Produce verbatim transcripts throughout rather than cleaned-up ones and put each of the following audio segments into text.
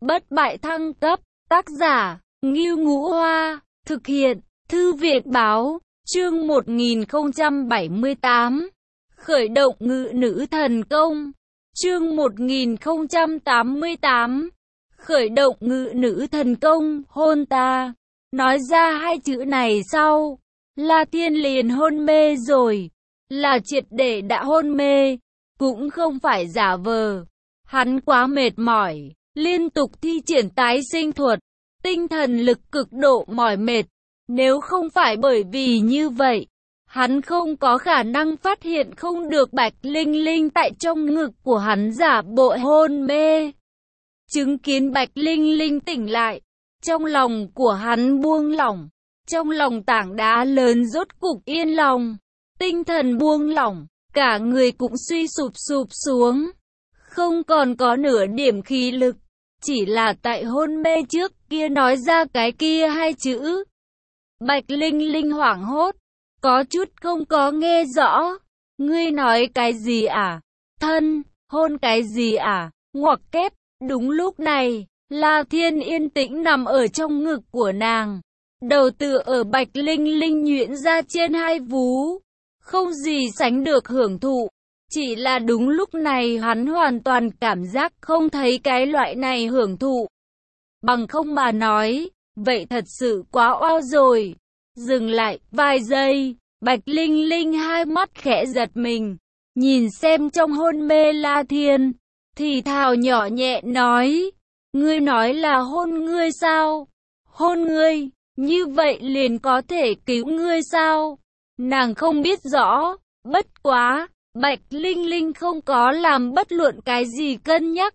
Bất bại thăng cấp, tác giả, Ngưu Ngũ Hoa, thực hiện, Thư viện báo, chương một nghìn không trăm bảy mươi tám, khởi động ngự nữ thần công, chương một nghìn không trăm tám mươi tám, khởi động ngự nữ thần công, hôn ta. Nói ra hai chữ này sau, La Thiên liền hôn mê rồi, là triệt để đã hôn mê, cũng không phải giả vờ. Hắn quá mệt mỏi, liên tục thi triển tái sinh thuật, tinh thần lực cực độ mỏi mệt. Nếu không phải bởi vì như vậy, hắn không có khả năng phát hiện không được Bạch Linh Linh tại trong ngực của hắn giả bộ hôn mê. Chứng kiến Bạch Linh Linh tỉnh lại, trong lòng của hắn buông lỏng, trong lòng tảng đá lớn rốt cục yên lòng, tinh thần buông lỏng, cả người cũng suy sụp sụp xuống, không còn có nửa điểm khí lực, chỉ là tại hôn mê trước kia nói ra cái kia hai chữ. Bạch Linh Linh hoảng hốt, có chút không có nghe rõ. Ngươi nói cái gì à? Thân, hôn cái gì à? Ngoặc kép. Đúng lúc này, La Thiên yên tĩnh nằm ở trong ngực của nàng, đầu tựa ở Bạch Linh Linh nhuyễn ra trên hai vú, không gì sánh được hưởng thụ. Chỉ là đúng lúc này hắn hoàn toàn cảm giác không thấy cái loại này hưởng thụ. Bằng không mà nói, vậy thật sự quá oao rồi. Dừng lại vài giây, Bạch Linh Linh hai mắt khẽ giật mình, nhìn xem trong hôn mê La Thiên, thì thào nhỏ nhẹ nói, ngươi nói là hôn ngươi sao? Hôn ngươi, như vậy liền có thể cứu ngươi sao? Nàng không biết rõ, bất quá, Bạch Linh Linh không có làm bất luận cái gì cân nhắc.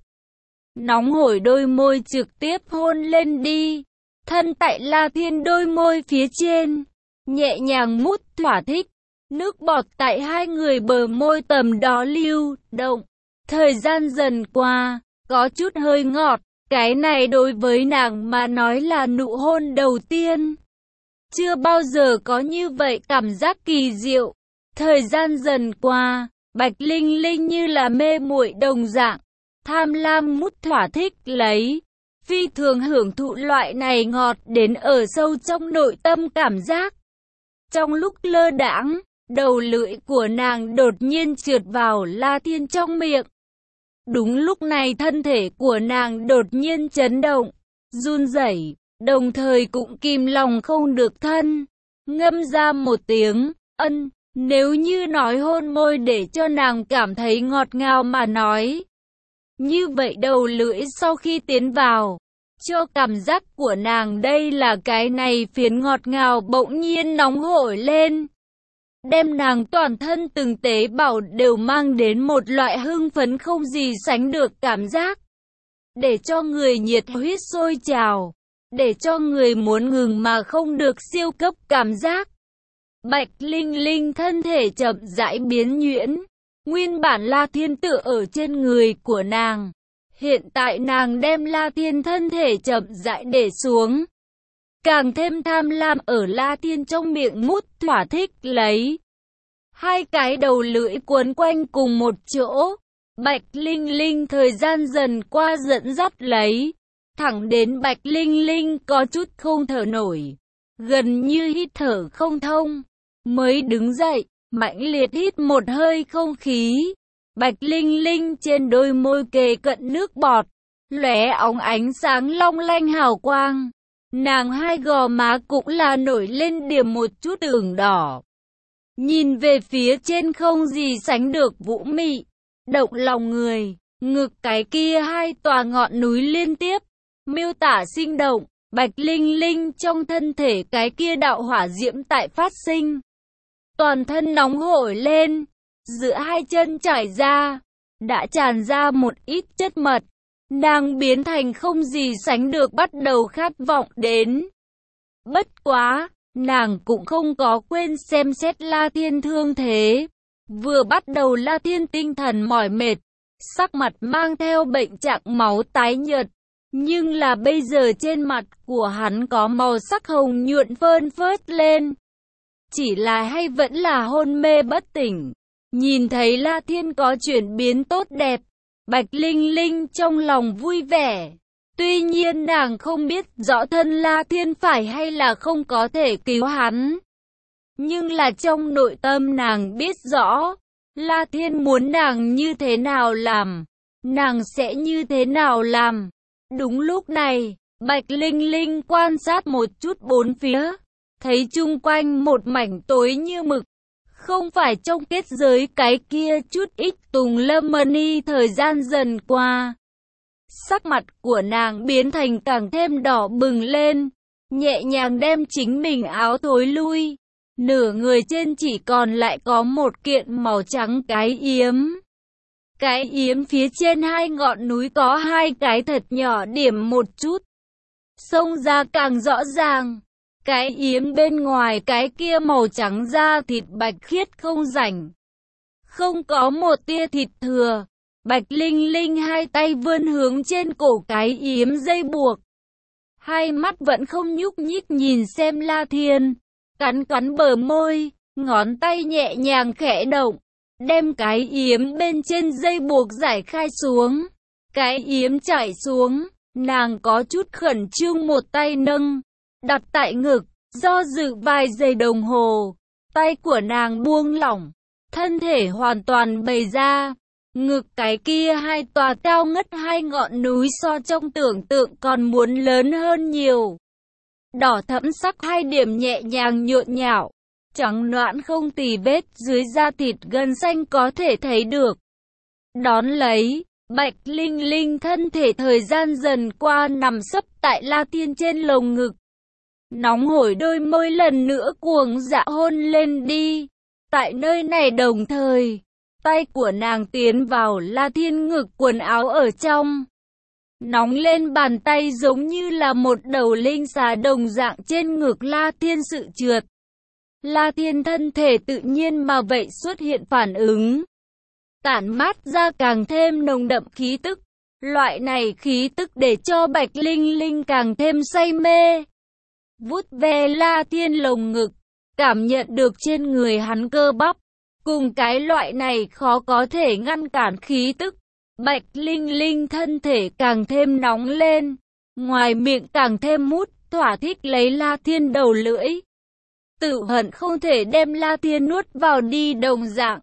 Nóng hổi đôi môi trực tiếp hôn lên đi. Thân tại La Thiên đôi môi phía trên, nhẹ nhàng mút thỏa thích, nước bọt tại hai người bờ môi tầm đó lưu động. Thời gian dần qua, có chút hơi ngọt, cái này đối với nàng mà nói là nụ hôn đầu tiên. Chưa bao giờ có như vậy cảm giác kỳ diệu. Thời gian dần qua, Bạch Linh Linh như là mê muội đồng dạng, tham lam mút thỏa thích lấy. Phi thường hưởng thụ loại này ngọt đến ở sâu trong nội tâm cảm giác. Trong lúc lơ đãng, đầu lưỡi của nàng đột nhiên trượt vào La Thiên trong miệng. Đúng lúc này thân thể của nàng đột nhiên chấn động, run rẩy, đồng thời cũng kìm lòng không được thân, ngâm ra một tiếng, ân, nếu như nói hôn môi để cho nàng cảm thấy ngọt ngào mà nói. Như vậy đầu lưỡi sau khi tiến vào, cho cảm giác của nàng đây là cái này phiến ngọt ngào bỗng nhiên nóng hổi lên. Đem nàng toàn thân từng tế bào đều mang đến một loại hưng phấn không gì sánh được cảm giác. Để cho người nhiệt huyết sôi trào, để cho người muốn ngừng mà không được siêu cấp cảm giác. Bạch Linh Linh thân thể chậm rãi biến nhuyễn. Nguyên bản La Thiên tựa ở trên người của nàng. Hiện tại nàng đem La Thiên thân thể chậm rãi để xuống. Càng thêm tham lam ở La Thiên trong miệng mút thỏa thích lấy. Hai cái đầu lưỡi cuốn quanh cùng một chỗ. Bạch Linh Linh thời gian dần qua dẫn dắt lấy. Thẳng đến Bạch Linh Linh có chút không thở nổi. Gần như hít thở không thông. Mới đứng dậy. Mãnh liệt hít một hơi không khí. Bạch Linh Linh trên đôi môi kề cận nước bọt, lóe óng ánh sáng long lanh hào quang. Nàng hai gò má cũng là nổi lên điểm một chút ửng đỏ. Nhìn về phía trên không gì sánh được vũ mị, động lòng người, ngực cái kia hai tòa ngọn núi liên tiếp, miêu tả sinh động. Bạch Linh Linh trong thân thể cái kia đạo hỏa diễm tại phát sinh. Toàn thân nóng hổi lên, giữa hai chân trải ra, đã tràn ra một ít chất mật. Nàng biến thành không gì sánh được bắt đầu khát vọng đến. Bất quá, nàng cũng không có quên xem xét La Thiên thương thế. Vừa bắt đầu La Thiên tinh thần mỏi mệt, sắc mặt mang theo bệnh trạng máu tái nhợt. Nhưng là bây giờ trên mặt của hắn có màu sắc hồng nhuận phơn phớt lên. Chỉ là hay vẫn là hôn mê bất tỉnh. Nhìn thấy La Thiên có chuyển biến tốt đẹp, Bạch Linh Linh trong lòng vui vẻ. Tuy nhiên nàng không biết rõ thân La Thiên phải hay là không có thể cứu hắn. Nhưng là trong nội tâm nàng biết rõ, La Thiên muốn nàng như thế nào làm, nàng sẽ như thế nào làm. Đúng lúc này, Bạch Linh Linh quan sát một chút bốn phía, thấy chung quanh một mảnh tối như mực. Không phải trong kết giới cái kia chút ít Tùng Lâm Mani thời gian dần qua. Sắc mặt của nàng biến thành càng thêm đỏ bừng lên, nhẹ nhàng đem chính mình áo thối lui. Nửa người trên chỉ còn lại có một kiện màu trắng cái yếm. Cái yếm phía trên hai ngọn núi có hai cái thật nhỏ điểm một chút. Xông ra càng rõ ràng. Cái yếm bên ngoài cái kia màu trắng da thịt bạch khiết không rảnh. Không có một tia thịt thừa. Bạch Linh Linh hai tay vươn hướng trên cổ cái yếm dây buộc. Hai mắt vẫn không nhúc nhích nhìn xem La Thiên. Cắn cắn bờ môi, ngón tay nhẹ nhàng khẽ động. Đem cái yếm bên trên dây buộc giải khai xuống. Cái yếm chảy xuống, nàng có chút khẩn trương một tay nâng, đặt tại ngực, do dự vài giây đồng hồ. Tay của nàng buông lỏng, thân thể hoàn toàn bày ra. Ngực cái kia hai tòa cao ngất hai ngọn núi so trong tưởng tượng còn muốn lớn hơn nhiều. Đỏ thẫm sắc hai điểm nhẹ nhàng nhộn nhạo, trắng nõn không tì vết dưới da thịt gân xanh có thể thấy được. Đón lấy, Bạch Linh Linh thân thể thời gian dần qua nằm sấp tại La Thiên trên lồng ngực. Nóng hổi đôi môi lần nữa cuồng dã hôn lên đi. Tại nơi này đồng thời, tay của nàng tiến vào La Thiên ngực quần áo ở trong. Nóng lên bàn tay giống như là một đầu linh xà đồng dạng trên ngực La Thiên sự trượt. La Thiên thân thể tự nhiên mà vậy xuất hiện phản ứng. Tản mát ra càng thêm nồng đậm khí tức. Loại này khí tức để cho Bạch Linh Linh càng thêm say mê. Vuốt ve La Thiên lồng ngực, cảm nhận được trên người hắn cơ bắp. Cùng cái loại này khó có thể ngăn cản khí tức. Bạch Linh Linh thân thể càng thêm nóng lên. Ngoài miệng càng thêm mút, thỏa thích lấy La Thiên đầu lưỡi. Tự hận không thể đem La Thiên nuốt vào đi đồng dạng.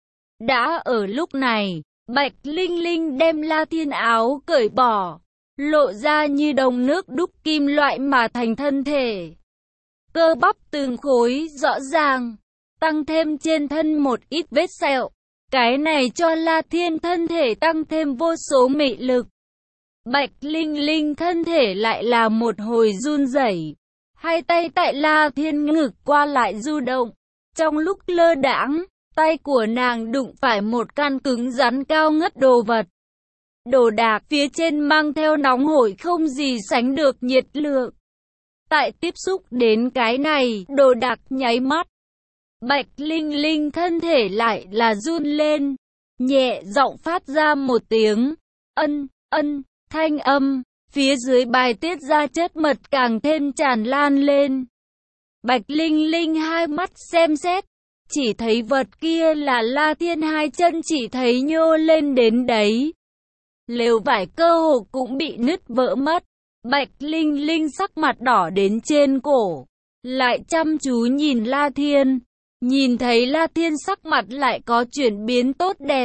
Đã ở lúc này, Bạch Linh Linh đem La Thiên áo cởi bỏ, lộ ra như đồng nước đúc kim loại mà thành thân thể. Cơ bắp từng khối rõ ràng, tăng thêm trên thân một ít vết sẹo. Cái này cho La Thiên thân thể tăng thêm vô số mị lực. Bạch Linh Linh thân thể lại là một hồi run rẩy. Hai tay tại La Thiên ngực qua lại du động. Trong lúc lơ đãng, tay của nàng đụng phải một căn cứng rắn cao ngất đồ vật. Đồ đạc phía trên mang theo nóng hổi không gì sánh được nhiệt lượng. Tại tiếp xúc đến cái này, đồ đạc nháy mắt. Bạch Linh Linh thân thể lại là run lên. Nhẹ giọng phát ra một tiếng. Ân, ân, thanh âm. Phía dưới bài tiết ra chất mật càng thêm tràn lan lên. Bạch Linh Linh hai mắt xem xét. Chỉ thấy vật kia là La Thiên hai chân chỉ thấy nhô lên đến đấy. Lều vải cơ hồ cũng bị nứt vỡ mất. Bạch Linh Linh sắc mặt đỏ đến trên cổ. Lại chăm chú nhìn La Thiên. Nhìn thấy La Thiên sắc mặt lại có chuyển biến tốt đẹp.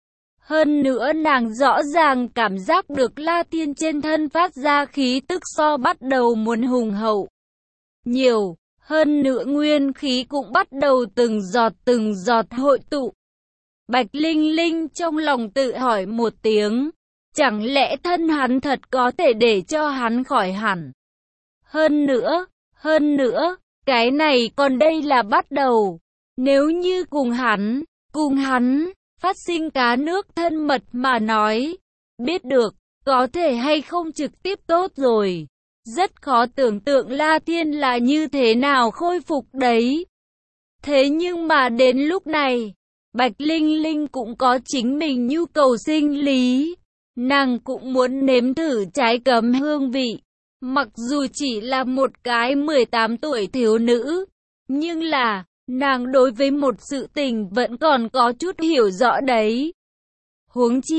Hơn nữa nàng rõ ràng cảm giác được La Thiên trên thân phát ra khí tức so bắt đầu muốn hùng hậu. Nhiều, hơn nữa nguyên khí cũng bắt đầu từng giọt từng giọt hội tụ. Bạch Linh Linh trong lòng tự hỏi một tiếng. Chẳng lẽ thân hắn thật có thể để cho hắn khỏi hẳn? Hơn nữa, hơn nữa, cái này còn đây là bắt đầu. Nếu như cùng hắn, cùng hắn, phát sinh cá nước thân mật mà nói, biết được, có thể hay không trực tiếp tốt rồi. Rất khó tưởng tượng La Thiên là như thế nào khôi phục đấy. Thế nhưng mà đến lúc này, Bạch Linh Linh cũng có chính mình nhu cầu sinh lý. Nàng cũng muốn nếm thử trái cấm hương vị. Mặc dù chỉ là một cái mười tám tuổi thiếu nữ, nhưng là, nàng đối với một sự tình vẫn còn có chút hiểu rõ đấy. Huống chi,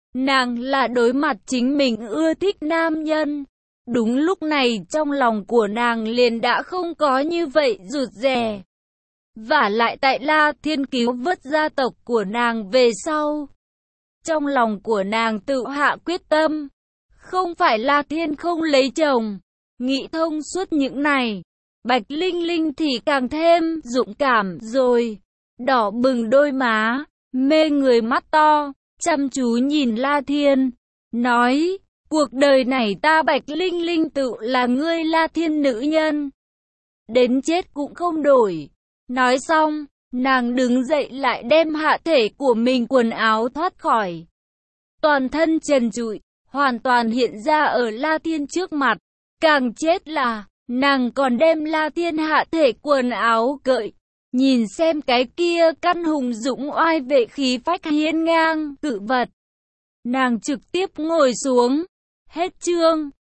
Nàng là đối mặt chính mình ưa thích nam nhân. Đúng lúc này trong lòng của nàng liền đã không có như vậy rụt rè. Vả lại tại La Thiên cứu vớt gia tộc của nàng về sau. Trong lòng của nàng tự hạ quyết tâm. Không phải La Thiên không lấy chồng. Nghĩ thông suốt những này. Bạch Linh Linh thì càng thêm dũng cảm rồi. Đỏ bừng đôi má, mê người mắt to, chăm chú nhìn La Thiên. Nói, cuộc đời này ta Bạch Linh Linh tự là ngươi La Thiên nữ nhân. Đến chết cũng không đổi. Nói xong, nàng đứng dậy lại đem hạ thể của mình quần áo thoát khỏi. Toàn thân trần trụi, hoàn toàn hiện ra ở La Thiên trước mặt. Càng chết là, nàng còn đem La Thiên hạ thể quần áo cởi. Nhìn xem cái kia căn hùng dũng oai vệ khí phách hiên ngang, cự vật. Nàng trực tiếp ngồi xuống. Hết chương.